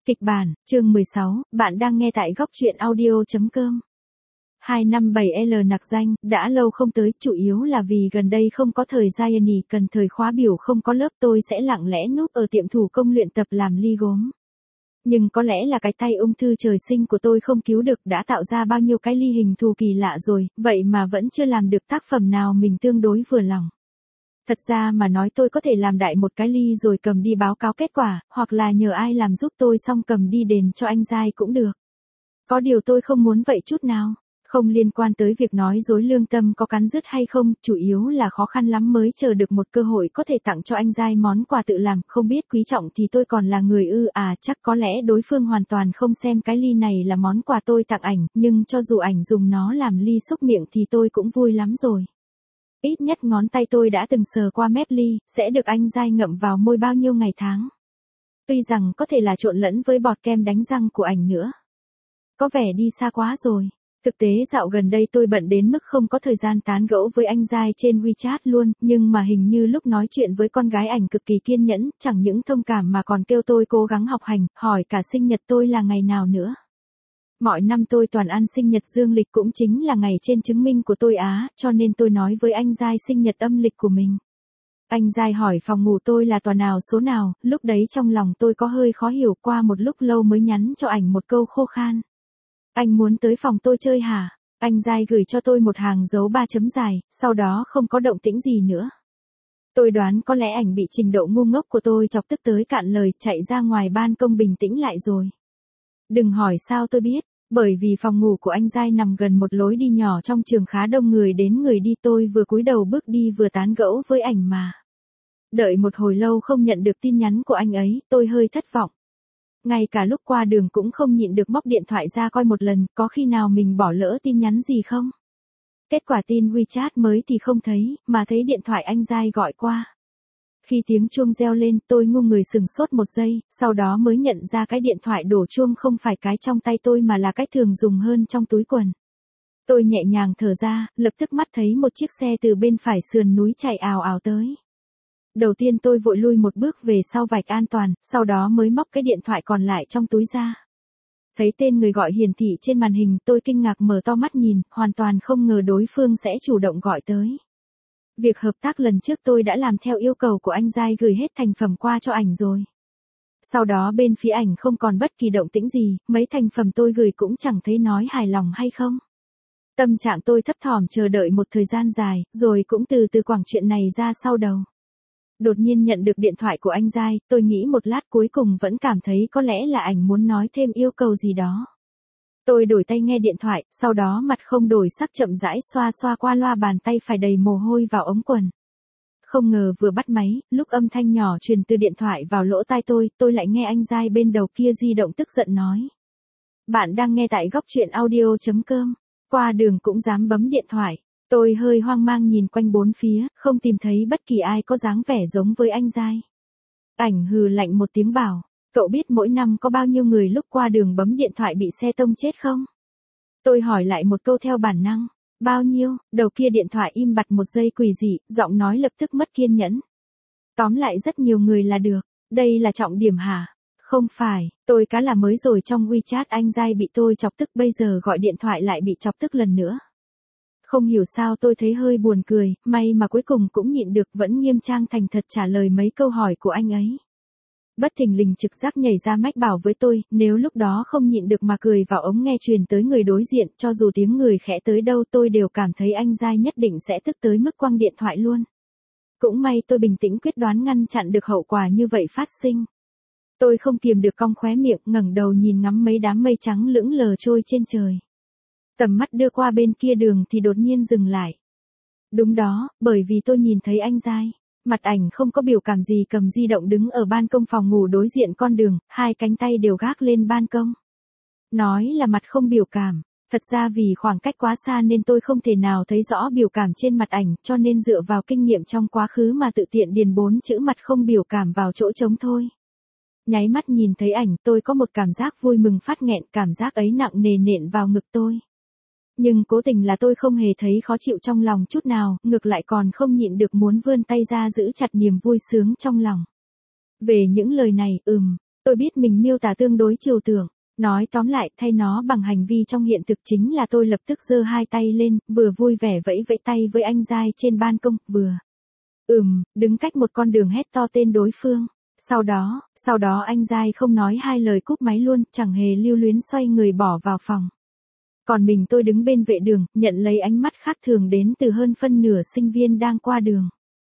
Kịch bản, chương 16, bạn đang nghe tại góc truyện audio.com. 257L nặc danh, đã lâu không tới, chủ yếu là vì gần đây không có thời gian cần thời khóa biểu không có lớp tôi sẽ lặng lẽ núp ở tiệm thủ công luyện tập làm ly gốm. Nhưng có lẽ là cái tay ung thư trời sinh của tôi không cứu được đã tạo ra bao nhiêu cái ly hình thù kỳ lạ rồi, vậy mà vẫn chưa làm được tác phẩm nào mình tương đối vừa lòng. Thật ra mà nói tôi có thể làm đại một cái ly rồi cầm đi báo cáo kết quả, hoặc là nhờ ai làm giúp tôi xong cầm đi đền cho anh giai cũng được. Có điều tôi không muốn vậy chút nào. Không liên quan tới việc nói dối lương tâm có cắn rứt hay không, chủ yếu là khó khăn lắm mới chờ được một cơ hội có thể tặng cho anh giai món quà tự làm, không biết quý trọng thì tôi còn là người chắc có lẽ đối phương hoàn toàn không xem cái ly này là món quà tôi tặng ảnh, nhưng cho dù ảnh dùng nó làm ly xúc miệng thì tôi cũng vui lắm rồi. Ít nhất ngón tay tôi đã từng sờ qua mép ly, sẽ được anh giai ngậm vào môi bao nhiêu ngày tháng. Tuy rằng có thể là trộn lẫn với bọt kem đánh răng của ảnh nữa. Có vẻ đi xa quá rồi. Thực tế dạo gần đây tôi bận đến mức không có thời gian tán gẫu với anh giai trên WeChat luôn, nhưng mà hình như lúc nói chuyện với con gái ảnh cực kỳ kiên nhẫn, chẳng những thông cảm mà còn kêu tôi cố gắng học hành, hỏi cả sinh nhật tôi là ngày nào nữa. Mọi năm tôi toàn ăn sinh nhật dương lịch cũng chính là ngày trên chứng minh của tôi cho nên tôi nói với anh giai sinh nhật âm lịch của mình. Anh giai hỏi phòng ngủ tôi là tòa nào số nào, lúc đấy trong lòng tôi có hơi khó hiểu, qua một lúc lâu mới nhắn cho ảnh một câu khô khan. Anh muốn tới phòng tôi chơi hả? Anh giai gửi cho tôi một hàng dấu 3 chấm dài, sau đó không có động tĩnh gì nữa. Tôi đoán có lẽ ảnh bị trình độ ngu ngốc của tôi chọc tức tới cạn lời, chạy ra ngoài ban công bình tĩnh lại rồi. Đừng hỏi sao tôi biết, bởi vì phòng ngủ của anh giai nằm gần một lối đi nhỏ trong trường khá đông người đến người đi, tôi vừa cúi đầu bước đi vừa tán gẫu với ảnh mà. Đợi một hồi lâu không nhận được tin nhắn của anh ấy, tôi hơi thất vọng. Ngay cả lúc qua đường cũng không nhịn được móc điện thoại ra coi một lần, có khi nào mình bỏ lỡ tin nhắn gì không? Kết quả tin WeChat mới thì không thấy, mà thấy điện thoại anh giai gọi qua. Khi tiếng chuông reo lên, tôi ngu người sừng sốt một giây, sau đó mới nhận ra cái điện thoại đổ chuông không phải cái trong tay tôi mà là cái thường dùng hơn trong túi quần. Tôi nhẹ nhàng thở ra, lập tức mắt thấy một chiếc xe từ bên phải sườn núi chạy ào ào tới. Đầu tiên tôi vội lui một bước về sau vạch an toàn, sau đó mới móc cái điện thoại còn lại trong túi ra. Thấy tên người gọi hiển thị trên màn hình, tôi kinh ngạc mở to mắt nhìn, hoàn toàn không ngờ đối phương sẽ chủ động gọi tới. Việc hợp tác lần trước tôi đã làm theo yêu cầu của anh giai, gửi hết thành phẩm qua cho ảnh rồi. Sau đó bên phía ảnh không còn bất kỳ động tĩnh gì, mấy thành phẩm tôi gửi cũng chẳng thấy nói hài lòng hay không. Tâm trạng tôi thấp thỏm chờ đợi một thời gian dài, rồi cũng từ từ quẳng chuyện này ra sau đầu. Đột nhiên nhận được điện thoại của anh giai, tôi nghĩ một lát cuối cùng vẫn cảm thấy có lẽ là ảnh muốn nói thêm yêu cầu gì đó. Tôi đổi tay nghe điện thoại, sau đó mặt không đổi sắc chậm rãi xoa xoa qua loa, bàn tay phải đầy mồ hôi vào ống quần. Không ngờ vừa bắt máy, lúc âm thanh nhỏ truyền từ điện thoại vào lỗ tai tôi lại nghe anh giai bên đầu kia di động tức giận nói. Bạn đang nghe tại góc truyện audio.com, qua đường cũng dám bấm điện thoại. Tôi hơi hoang mang nhìn quanh bốn phía, không tìm thấy bất kỳ ai có dáng vẻ giống với anh giai. Ảnh hừ lạnh một tiếng bảo, cậu biết mỗi năm có bao nhiêu người lúc qua đường bấm điện thoại bị xe tông chết không? Tôi hỏi lại một câu theo bản năng, bao nhiêu? Đầu kia điện thoại im bặt một giây quỷ dị, giọng nói lập tức mất kiên nhẫn. Tóm lại rất nhiều người là được, đây là trọng điểm hả? Không phải, tôi cá là mới rồi trong WeChat anh giai bị tôi chọc tức, bây giờ gọi điện thoại lại bị chọc tức lần nữa. Không hiểu sao tôi thấy hơi buồn cười, may mà cuối cùng cũng nhịn được, vẫn nghiêm trang thành thật trả lời mấy câu hỏi của anh ấy. Bất thình lình trực giác nhảy ra mách bảo với tôi, nếu lúc đó không nhịn được mà cười vào ống nghe truyền tới người đối diện, cho dù tiếng người khẽ tới đâu tôi đều cảm thấy anh giai nhất định sẽ tức tới mức quăng điện thoại luôn. Cũng may tôi bình tĩnh quyết đoán ngăn chặn được hậu quả như vậy phát sinh. Tôi không kiềm được cong khóe miệng, ngẩng đầu nhìn ngắm mấy đám mây trắng lững lờ trôi trên trời. Tầm mắt đưa qua bên kia đường thì đột nhiên dừng lại. Đúng đó, bởi vì tôi nhìn thấy anh giai. Mặt ảnh không có biểu cảm gì, cầm di động đứng ở ban công phòng ngủ đối diện con đường, hai cánh tay đều gác lên ban công. Nói là mặt không biểu cảm, thật ra vì khoảng cách quá xa nên tôi không thể nào thấy rõ biểu cảm trên mặt ảnh, cho nên dựa vào kinh nghiệm trong quá khứ mà tự tiện điền 4 chữ mặt không biểu cảm vào chỗ trống thôi. Nháy mắt nhìn thấy ảnh, tôi có một cảm giác vui mừng phát nghẹn, cảm giác ấy nặng nề nện vào ngực tôi. Nhưng cố tình là tôi không hề thấy khó chịu trong lòng chút nào, ngược lại còn không nhịn được muốn vươn tay ra giữ chặt niềm vui sướng trong lòng. Về những lời này, Tôi biết mình miêu tả tương đối trừu tượng. Nói tóm lại, thay nó bằng hành vi trong hiện thực chính là tôi lập tức giơ hai tay lên, vừa vui vẻ vẫy vẫy tay với anh giai trên ban công, vừa đứng cách một con đường hét to tên đối phương. Sau đó anh giai không nói hai lời cúp máy luôn, chẳng hề lưu luyến xoay người bỏ vào phòng. Còn mình tôi đứng bên vệ đường, nhận lấy ánh mắt khác thường đến từ hơn phân nửa sinh viên đang qua đường.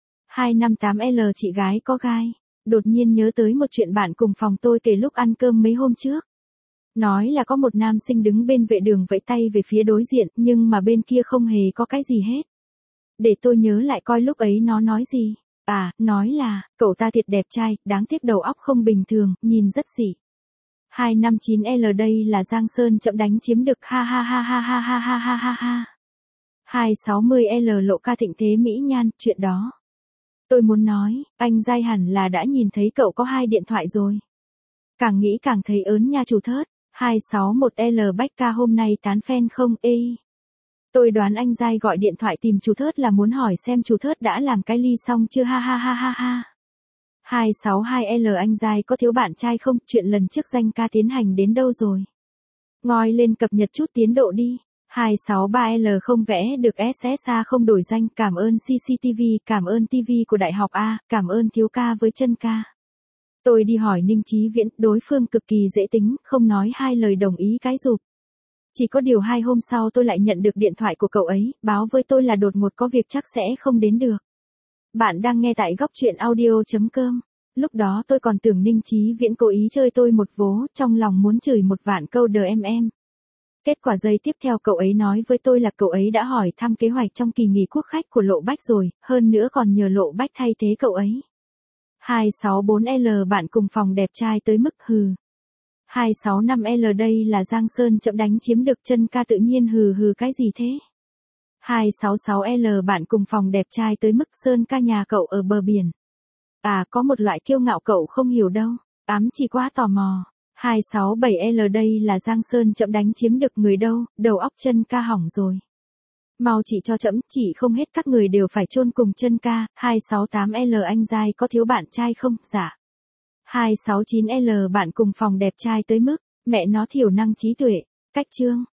258L chị gái có gai. Đột nhiên nhớ tới một chuyện bạn cùng phòng tôi kể lúc ăn cơm mấy hôm trước. Nói là có một nam sinh đứng bên vệ đường vẫy tay về phía đối diện, nhưng mà bên kia không hề có cái gì hết. Để tôi nhớ lại coi lúc ấy nó nói gì. À, nói là, cậu ta thiệt đẹp trai, đáng tiếc đầu óc không bình thường, nhìn rất dị. 259L đây là Giang Sơn chậm đánh chiếm được ha ha ha ha ha ha ha ha ha ha. 260L lộ ca thịnh thế mỹ nhan, chuyện đó. Tôi muốn nói, anh giai hẳn là đã nhìn thấy cậu có 2 điện thoại rồi. Càng nghĩ càng thấy ớn nha chủ thớt. 261L bách ca hôm nay tán fan không ê. Tôi đoán anh giai gọi điện thoại tìm chủ thớt là muốn hỏi xem chủ thớt đã làm cái ly xong chưa ha ha ha ha ha. 262L anh giai có thiếu bạn trai không, chuyện lần trước danh ca tiến hành đến đâu rồi? Ngoi lên cập nhật chút tiến độ đi. 263L không vẽ được SSA không đổi danh, cảm ơn CCTV, cảm ơn TV của Đại học A, cảm ơn thiếu ca với chân ca. Tôi đi hỏi Ninh Chí Viễn, đối phương cực kỳ dễ tính, không nói hai lời đồng ý cái rụp. Chỉ có điều 2 hôm sau tôi lại nhận được điện thoại của cậu ấy, báo với tôi là đột ngột có việc chắc sẽ không đến được. Bạn đang nghe tại góc truyện audio.com. Lúc đó tôi còn tưởng Ninh Chí Viễn cố ý chơi tôi một vố, trong lòng muốn chửi một vạn câu đờ em. Kết quả giây tiếp theo cậu ấy nói với tôi là cậu ấy đã hỏi thăm kế hoạch trong kỳ nghỉ quốc khách của Lộ Bách rồi, hơn nữa còn nhờ Lộ Bách thay thế cậu ấy. 264L bạn cùng phòng đẹp trai tới mức hừ. 265L đây là Giang Sơn chậm đánh chiếm được chân ca tự nhiên hừ hừ cái gì thế? 266L bạn cùng phòng đẹp trai tới mức Sơn ca nhà cậu ở bờ biển. À có một loại kiêu ngạo cậu không hiểu đâu, ám chỉ quá tò mò. 267L đây là Giang Sơn chậm đánh chiếm được người đâu, đầu óc chân ca hỏng rồi. Mau chỉ cho chậm, chỉ không hết các người đều phải chôn cùng chân ca. 268L anh giai có thiếu bạn trai không? Dạ. 269L bạn cùng phòng đẹp trai tới mức, mẹ nó thiểu năng trí tuệ, cách chương.